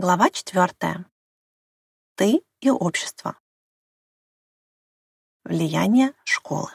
Глава 4. Ты и общество. Влияние школы.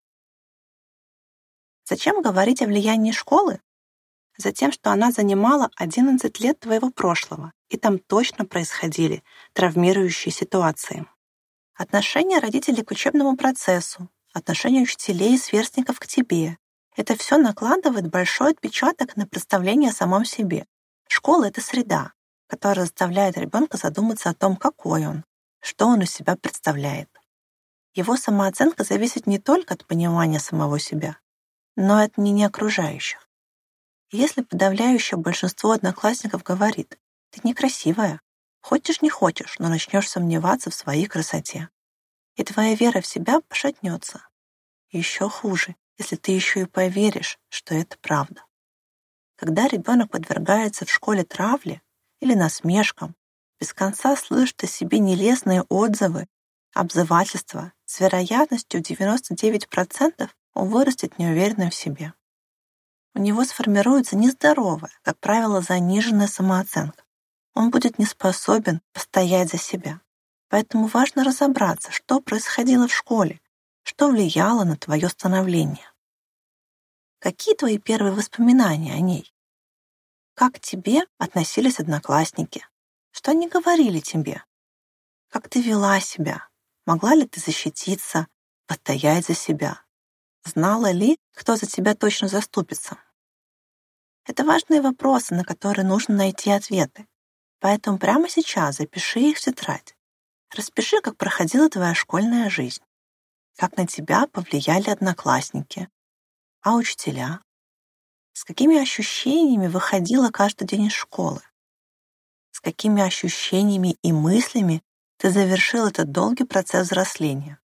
Зачем говорить о влиянии школы? Затем, что она занимала 11 лет твоего прошлого, и там точно происходили травмирующие ситуации. Отношение родителей к учебному процессу, отношение учителей и сверстников к тебе — это все накладывает большой отпечаток на представление о самом себе. Школа — это среда, которая заставляет ребенка задуматься о том, какой он, что он из себя представляет. Его самооценка зависит не только от понимания самого себя, но и от мнения окружающих. Если подавляющее большинство одноклассников говорит: «Ты некрасивая», хочешь не хочешь, но начнешь сомневаться в своей красоте. И твоя вера в себя пошатнется. Еще хуже, если ты еще и поверишь, что это правда. Когда ребенок подвергается в школе травле или насмешкам, без конца слышит о себе нелестные отзывы, обзывательства, с вероятностью 99% он вырастет неуверенным в себе. У него сформируется нездоровая, как правило, заниженная самооценка. Он будет не способен постоять за себя. Поэтому важно разобраться, что происходило в школе, что влияло на твое становление. Какие твои первые воспоминания о ней? Как к тебе относились одноклассники? Что они говорили тебе? Как ты вела себя? Могла ли ты защититься, постоять за себя? Знала ли, кто за тебя точно заступится? Это важные вопросы, на которые нужно найти ответы. Поэтому прямо сейчас запиши их в тетрадь. Распиши, как проходила твоя школьная жизнь, как на тебя повлияли одноклассники, а учителя. С какими ощущениями выходила каждый день из школы? С какими ощущениями и мыслями ты завершил этот долгий процесс взросления?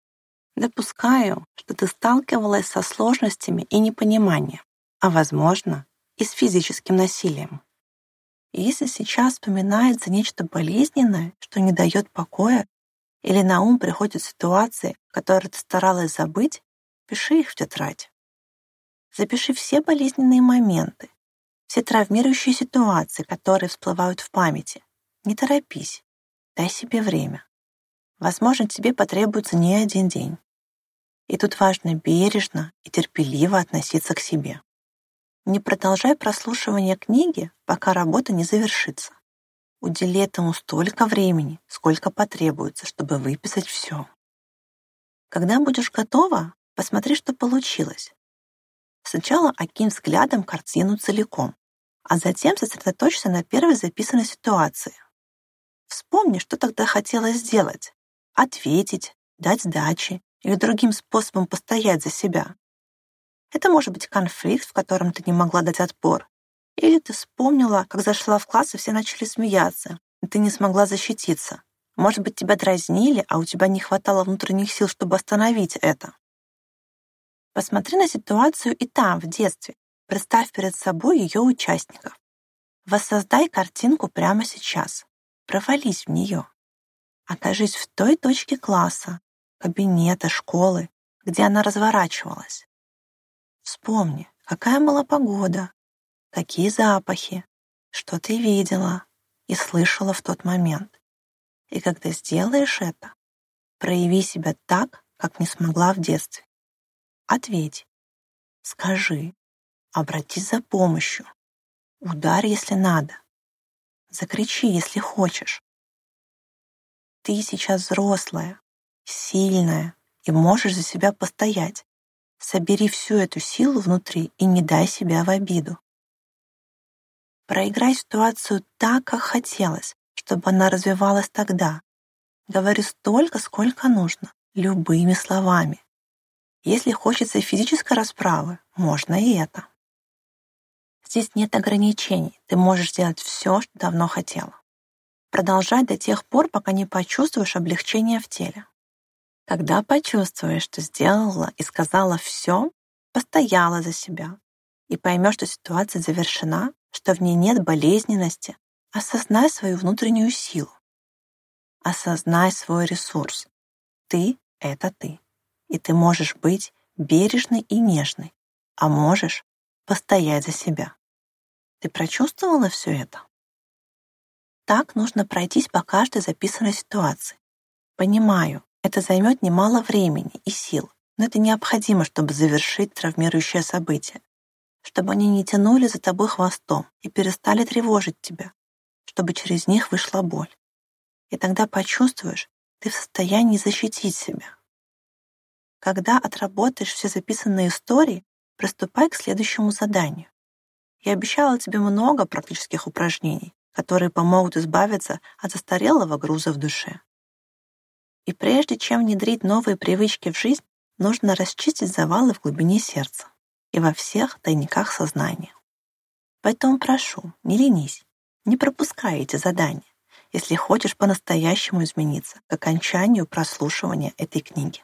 Допускаю, что ты сталкивалась со сложностями и непониманием, а, возможно, и с физическим насилием. И если сейчас вспоминается нечто болезненное, что не дает покоя, или на ум приходят ситуации, которые ты старалась забыть, пиши их в тетрадь. Запиши все болезненные моменты, все травмирующие ситуации, которые всплывают в памяти. Не торопись, дай себе время. Возможно, тебе потребуется не один день. И тут важно бережно и терпеливо относиться к себе. Не продолжай прослушивание книги, пока работа не завершится. Удели этому столько времени, сколько потребуется, чтобы выписать все. Когда будешь готова, посмотри, что получилось. Сначала окинь взглядом картину целиком, а затем сосредоточься на первой записанной ситуации. Вспомни, что тогда хотелось сделать: ответить, дать сдачи или другим способом постоять за себя. Это может быть конфликт, в котором ты не могла дать отпор, или ты вспомнила, как зашла в класс и все начали смеяться, и ты не смогла защититься. Может быть, тебя дразнили, а у тебя не хватало внутренних сил, чтобы остановить это. Посмотри на ситуацию и там, в детстве. Представь перед собой ее участников. Воссоздай картинку прямо сейчас. Провались в нее. Окажись в той точке класса, кабинета, школы, где она разворачивалась. Вспомни, какая была погода, какие запахи, что ты видела и слышала в тот момент. И когда сделаешь это, прояви себя так, как не смогла в детстве. Ответь, скажи, обратись за помощью, ударь, если надо, закричи, если хочешь. Ты сейчас взрослая, сильная и можешь за себя постоять. Собери всю эту силу внутри и не дай себя в обиду. Проиграй ситуацию так, как хотелось, чтобы она развивалась тогда. Говори столько, сколько нужно, любыми словами. Если хочется физической расправы, можно и это. Здесь нет ограничений, ты можешь сделать все, что давно хотела. Продолжай до тех пор, пока не почувствуешь облегчение в теле. Когда почувствуешь, что сделала и сказала все, постояла за себя, и поймешь, что ситуация завершена, что в ней нет болезненности, осознай свою внутреннюю силу. Осознай свой ресурс. Ты — это ты. И ты можешь быть бережной и нежной, а можешь постоять за себя. Ты прочувствовала все это? Так нужно пройтись по каждой записанной ситуации. Понимаю, это займет немало времени и сил, но это необходимо, чтобы завершить травмирующее событие, чтобы они не тянули за тобой хвостом и перестали тревожить тебя, чтобы через них вышла боль. И тогда почувствуешь, ты в состоянии защитить себя. Когда отработаешь все записанные истории, приступай к следующему заданию. Я обещала тебе много практических упражнений, которые помогут избавиться от застарелого груза в душе. И прежде чем внедрить новые привычки в жизнь, нужно расчистить завалы в глубине сердца и во всех тайниках сознания. Поэтому прошу, не ленись, не пропускай эти задания, если хочешь по-настоящему измениться к окончанию прослушивания этой книги.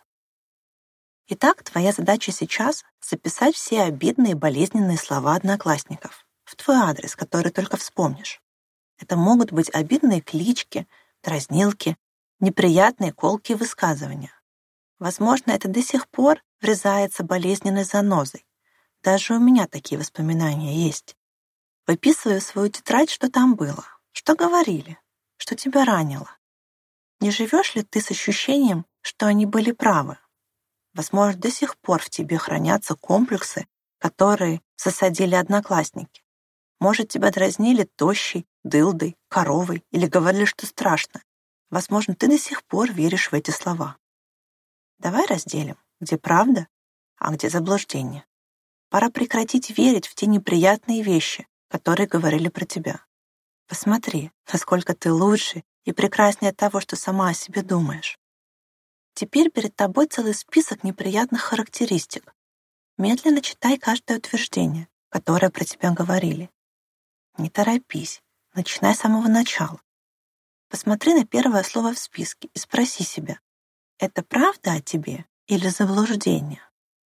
Итак, твоя задача сейчас — записать все обидные и болезненные слова одноклассников в твой адрес, который только вспомнишь. Это могут быть обидные клички, дразнилки, неприятные колкие высказывания. Возможно, это до сих пор врезается болезненной занозой. Даже у меня такие воспоминания есть. Выписывай в свою тетрадь, что там было, что говорили, что тебя ранило. Не живешь ли ты с ощущением, что они были правы? Возможно, до сих пор в тебе хранятся комплексы, которые засадили одноклассники. Может, тебя дразнили тощей, дылдой, коровой или говорили, что страшно. Возможно, ты до сих пор веришь в эти слова. Давай разделим, где правда, а где заблуждение. Пора прекратить верить в те неприятные вещи, которые говорили про тебя. Посмотри, насколько ты лучше и прекраснее того, что сама о себе думаешь. Теперь перед тобой целый список неприятных характеристик. Медленно читай каждое утверждение, которое про тебя говорили. Не торопись, начинай с самого начала. Посмотри на первое слово в списке и спроси себя, это правда о тебе или заблуждение?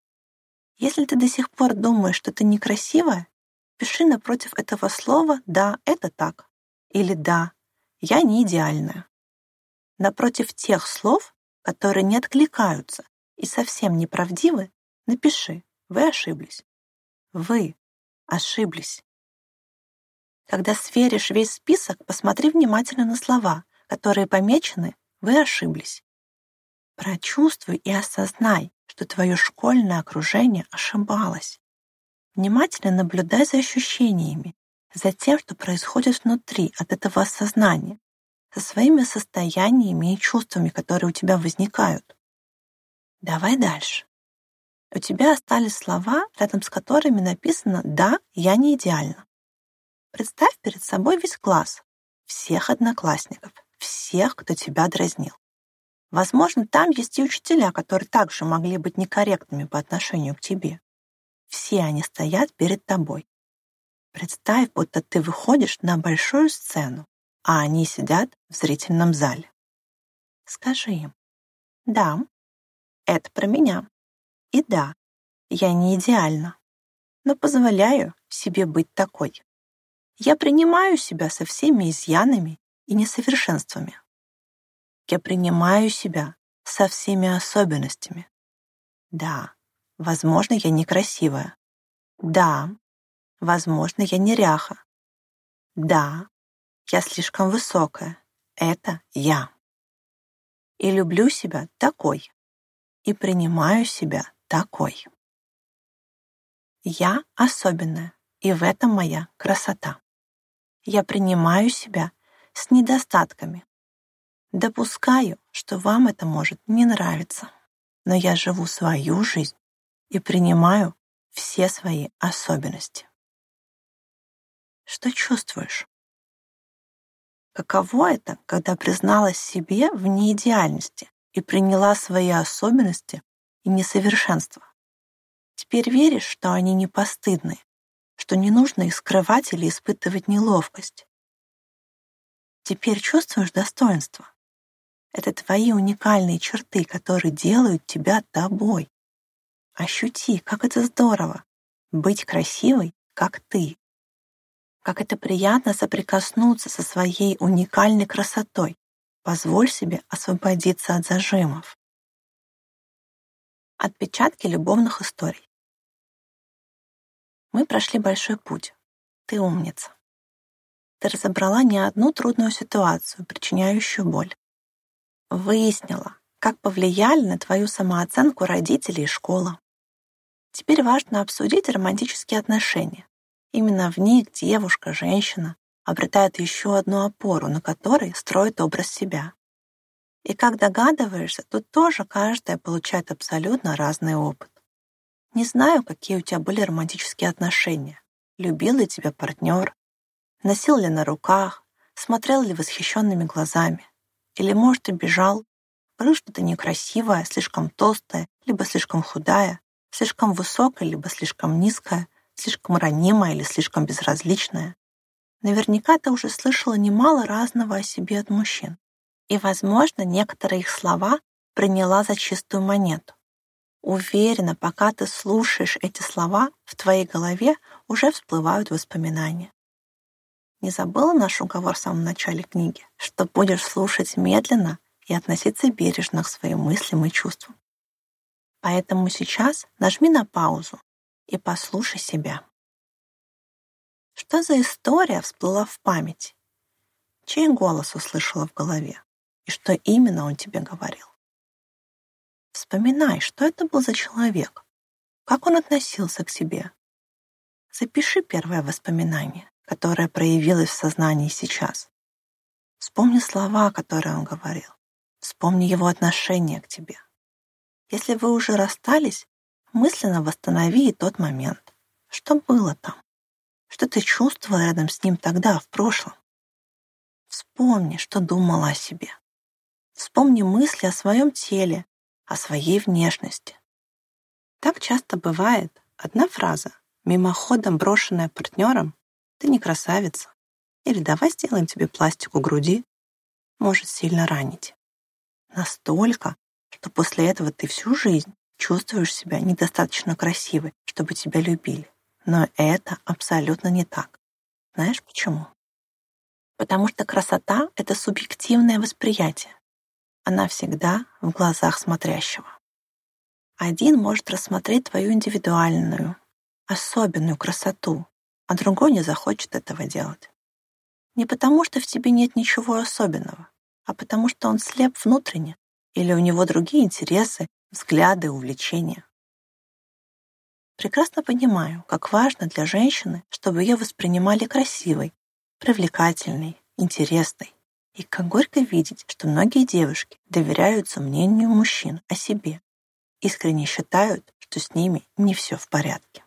Если ты до сих пор думаешь, что ты некрасивая, пиши напротив этого слова «да, это так» или «да, я не идеальная». Напротив тех слов, которые не откликаются и совсем неправдивы, напиши «Вы ошиблись». Вы ошиблись. Когда сверишь весь список, посмотри внимательно на слова, которые помечены «Вы ошиблись». Прочувствуй и осознай, что твое школьное окружение ошибалось. Внимательно наблюдай за ощущениями, за тем, что происходит внутри от этого осознания, со своими состояниями и чувствами, которые у тебя возникают. Давай дальше. У тебя остались слова, рядом с которыми написано «Да, я не идеальна». Представь перед собой весь класс, всех одноклассников, всех, кто тебя дразнил. Возможно, там есть и учителя, которые также могли быть некорректными по отношению к тебе. Все они стоят перед тобой. Представь, будто ты выходишь на большую сцену, а они сидят в зрительном зале. Скажи им: «Да, это про меня. И да, я не идеальна, но позволяю себе быть такой. Я принимаю себя со всеми изъянами и несовершенствами. Я принимаю себя со всеми особенностями. Да, возможно, я некрасивая. Да, возможно, я неряха. Да, я слишком высокая. Это я. И люблю себя такой. И принимаю себя такой. Я особенная, и в этом моя красота. Я принимаю себя с недостатками. Допускаю, что вам это может не нравиться, но я живу свою жизнь и принимаю все свои особенности». Что чувствуешь? Каково это, когда призналась себе в неидеальности и приняла свои особенности и несовершенства? Теперь веришь, что они не постыдны, что не нужно их скрывать или испытывать неловкость? Теперь чувствуешь достоинство? Это твои уникальные черты, которые делают тебя тобой. Ощути, как это здорово — быть красивой, как ты. Как это приятно соприкоснуться со своей уникальной красотой. Позволь себе освободиться от зажимов. Отпечатки любовных историй. Мы прошли большой путь. Ты умница. Ты разобрала не одну трудную ситуацию, причиняющую боль. Выяснила, как повлияли на твою самооценку родители и школа. Теперь важно обсудить романтические отношения. Именно в них девушка, женщина обретает еще одну опору, на которой строит образ себя. И как догадываешься, тут тоже каждая получает абсолютно разный опыт. Не знаю, какие у тебя были романтические отношения. Любил ли тебя партнер? Носил ли на руках? Смотрел ли восхищенными глазами? Или, может, и бежал? Говорил, что ты некрасивая, слишком толстая, либо слишком худая, слишком высокая, либо слишком низкая, слишком ранимая или слишком безразличная. Наверняка ты уже слышала немало разного о себе от мужчин. И, возможно, некоторые их слова приняла за чистую монету. Уверена, пока ты слушаешь эти слова, в твоей голове уже всплывают воспоминания. Не забыла наш уговор в самом начале книги, что будешь слушать медленно и относиться бережно к своим мыслям и чувствам. Поэтому сейчас нажми на паузу и послушай себя. Что за история всплыла в памяти? Чей голос услышала в голове? И что именно он тебе говорил? Вспоминай, что это был за человек, как он относился к себе. Запиши первое воспоминание, которое проявилось в сознании сейчас. Вспомни слова, которые он говорил. Вспомни его отношение к тебе. Если вы уже расстались, мысленно восстанови и тот момент. Что было там? Что ты чувствовал рядом с ним тогда, в прошлом? Вспомни, что думала о себе. Вспомни мысли о своем теле, о своей внешности. Так часто бывает, одна фраза, мимоходом брошенная партнером: «Ты не красавица» или «Давай сделаем тебе пластику груди», может сильно ранить. Настолько, что после этого ты всю жизнь чувствуешь себя недостаточно красивой, чтобы тебя любили. Но это абсолютно не так. Знаешь почему? Потому что красота — это субъективное восприятие. Она всегда в глазах смотрящего. Один может рассмотреть твою индивидуальную, особенную красоту, а другой не захочет этого делать. Не потому, что в тебе нет ничего особенного, а потому, что он слеп внутренне или у него другие интересы, взгляды, увлечения. Прекрасно понимаю, как важно для женщины, чтобы ее воспринимали красивой, привлекательной, интересной. И как горько видеть, что многие девушки доверяются мнению мужчин о себе, искренне считают, что с ними не все в порядке.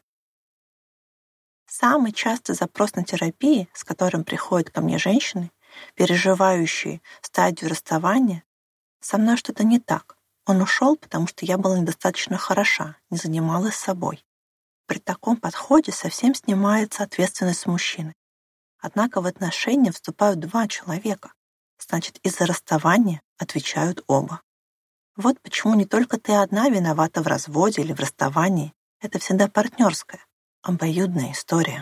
Самый частый запрос на терапии, с которым приходят ко мне женщины, переживающие стадию расставания: «Со мной что-то не так. Он ушел, потому что я была недостаточно хороша, не занималась собой». При таком подходе совсем снимается ответственность мужчины. Однако в отношения вступают два человека. Значит, из-за расставания отвечают оба. Вот почему не только ты одна виновата в разводе или в расставании. Это всегда партнерская, обоюдная история.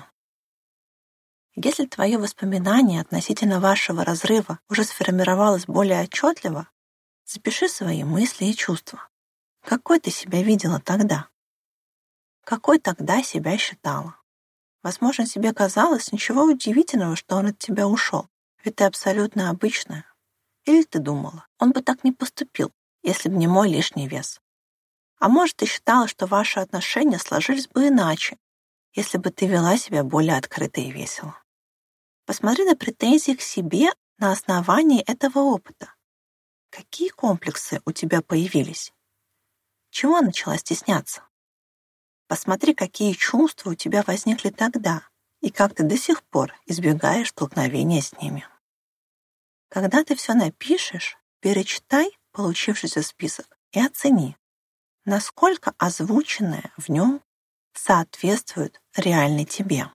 Если твое воспоминание относительно вашего разрыва уже сформировалось более отчетливо, запиши свои мысли и чувства. Какой ты себя видела тогда? Какой тогда себя считала? Возможно, тебе казалось ничего удивительного, что он от тебя ушел, ведь ты абсолютно обычная. Или ты думала, он бы так не поступил, если бы не мой лишний вес. А может, ты считала, что ваши отношения сложились бы иначе, если бы ты вела себя более открыто и весело. Посмотри на претензии к себе на основании этого опыта. Какие комплексы у тебя появились? Чего начала стесняться? Посмотри, какие чувства у тебя возникли тогда и как ты до сих пор избегаешь столкновения с ними. Когда ты все напишешь, перечитай получившийся список и оцени, насколько озвученное в нем соответствует реальной тебе.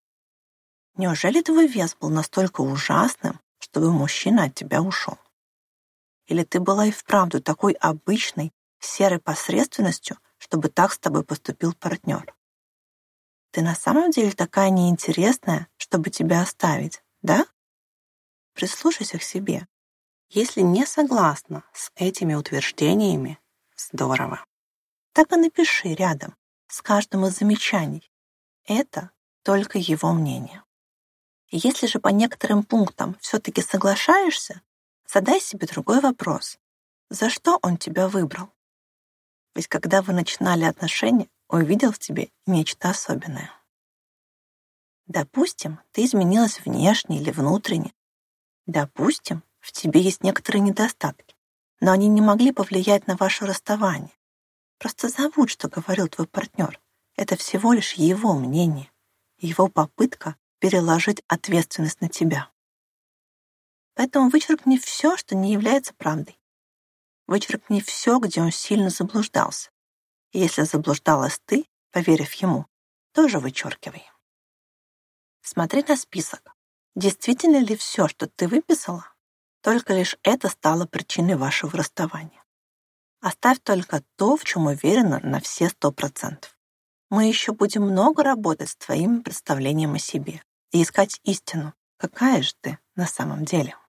Неужели твой вес был настолько ужасным, чтобы мужчина от тебя ушел? Или ты была и вправду такой обычной, серой посредственностью, чтобы так с тобой поступил партнер? Ты на самом деле такая неинтересная, чтобы тебя оставить, да? Прислушайся к себе. Если не согласна с этими утверждениями, здорово. Так и напиши рядом с каждым из замечаний. Это только его мнение. Если же по некоторым пунктам все-таки соглашаешься, задай себе другой вопрос. За что он тебя выбрал? Ведь когда вы начинали отношения, он увидел в тебе нечто особенное. Допустим, ты изменилась внешне или внутренне. Допустим, в тебе есть некоторые недостатки, но они не могли повлиять на ваше расставание. Просто забудь, что говорил твой партнер. Это всего лишь его мнение, его попытка переложить ответственность на тебя. Поэтому вычеркни все, что не является правдой. Вычеркни все, где он сильно заблуждался. И если заблуждалась ты, поверив ему, тоже вычеркивай. Смотри на список. Действительно ли все, что ты выписала, только лишь это стало причиной вашего расставания? Оставь только то, в чем уверена на все 100%. Мы еще будем много работать с твоим представлением о себе и искать истину, какая же ты на самом деле.